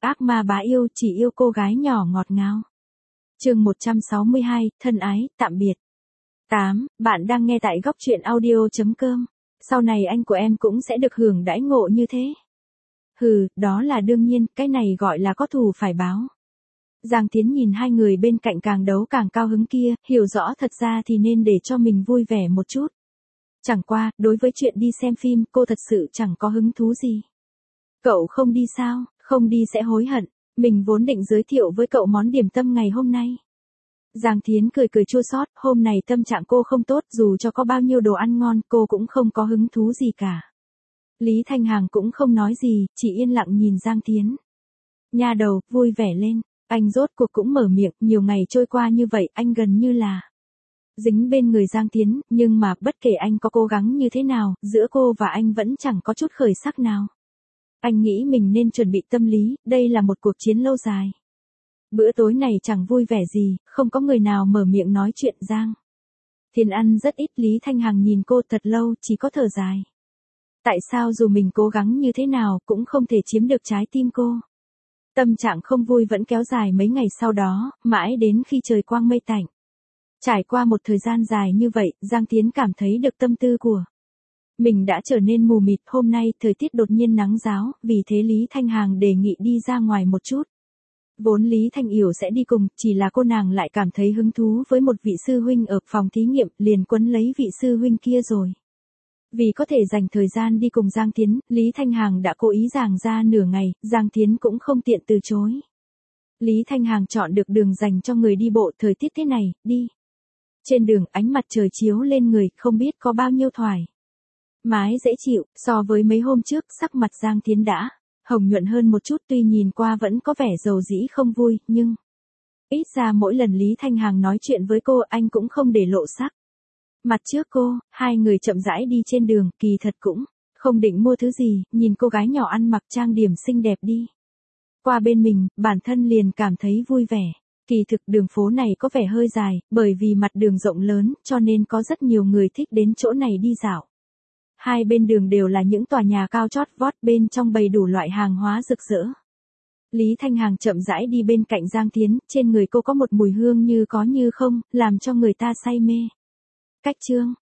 ác ma bá yêu chỉ yêu cô gái nhỏ ngọt ngào. Chương 162, thân ái, tạm biệt. 8. Bạn đang nghe tại góc truyện audio.com. Sau này anh của em cũng sẽ được hưởng đãi ngộ như thế. Hừ, đó là đương nhiên, cái này gọi là có thù phải báo. Giang Tiến nhìn hai người bên cạnh càng đấu càng cao hứng kia, hiểu rõ thật ra thì nên để cho mình vui vẻ một chút. Chẳng qua, đối với chuyện đi xem phim, cô thật sự chẳng có hứng thú gì. Cậu không đi sao? Không đi sẽ hối hận. Mình vốn định giới thiệu với cậu món điểm tâm ngày hôm nay. Giang Thiến cười cười chua xót, hôm nay tâm trạng cô không tốt, dù cho có bao nhiêu đồ ăn ngon, cô cũng không có hứng thú gì cả. Lý Thanh Hằng cũng không nói gì, chỉ yên lặng nhìn Giang Thiến. Nha đầu, vui vẻ lên, anh rốt cuộc cũng mở miệng, nhiều ngày trôi qua như vậy, anh gần như là dính bên người Giang Thiến, nhưng mà bất kể anh có cố gắng như thế nào, giữa cô và anh vẫn chẳng có chút khởi sắc nào. Anh nghĩ mình nên chuẩn bị tâm lý, đây là một cuộc chiến lâu dài. Bữa tối này chẳng vui vẻ gì, không có người nào mở miệng nói chuyện Giang Thiến ăn rất ít. Lý Thanh Hằng nhìn cô thật lâu, chỉ có thở dài. Tại sao dù mình cố gắng như thế nào, cũng không thể chiếm được trái tim cô. Tâm trạng không vui vẫn kéo dài mấy ngày sau đó, mãi đến khi trời quang mây tạnh. Trải qua một thời gian dài như vậy, Giang Thiến cảm thấy được tâm tư của mình đã trở nên mù mịt. Hôm nay thời tiết đột nhiên nắng ráo, vì thế Lý Thanh Hằng đề nghị đi ra ngoài một chút. Vốn Lý Thanh Yểu sẽ đi cùng, chỉ là cô nàng lại cảm thấy hứng thú với một vị sư huynh ở phòng thí nghiệm, liền quấn lấy vị sư huynh kia rồi. Vì có thể dành thời gian đi cùng Giang Thiến, Lý Thanh Hằng đã cố ý giảng ra nửa ngày, Giang Thiến cũng không tiện từ chối. Lý Thanh Hằng chọn được đường dành cho người đi bộ, thời tiết thế này, đi. Trên đường ánh mặt trời chiếu lên người, không biết có bao nhiêu thoải mái dễ chịu. So với mấy hôm trước, sắc mặt Giang Thiến đã hồng nhuận hơn một chút, tuy nhìn qua vẫn có vẻ dầu dĩ không vui, nhưng ít ra mỗi lần Lý Thanh Hằng nói chuyện với cô, anh cũng không để lộ sắc mặt trước cô. Hai người chậm rãi đi trên đường, kỳ thật cũng không định mua thứ gì, nhìn cô gái nhỏ ăn mặc trang điểm xinh đẹp đi qua bên mình, bản thân liền cảm thấy vui vẻ. Kỳ thực đường phố này có vẻ hơi dài, bởi vì mặt đường rộng lớn, cho nên có rất nhiều người thích đến chỗ này đi dạo. Hai bên đường đều là những tòa nhà cao chót vót, bên trong bày đủ loại hàng hóa rực rỡ. Lý Thanh Hằng chậm rãi đi bên cạnh Giang Thiến, trên người cô có một mùi hương như có như không, làm cho người ta say mê. Cách chương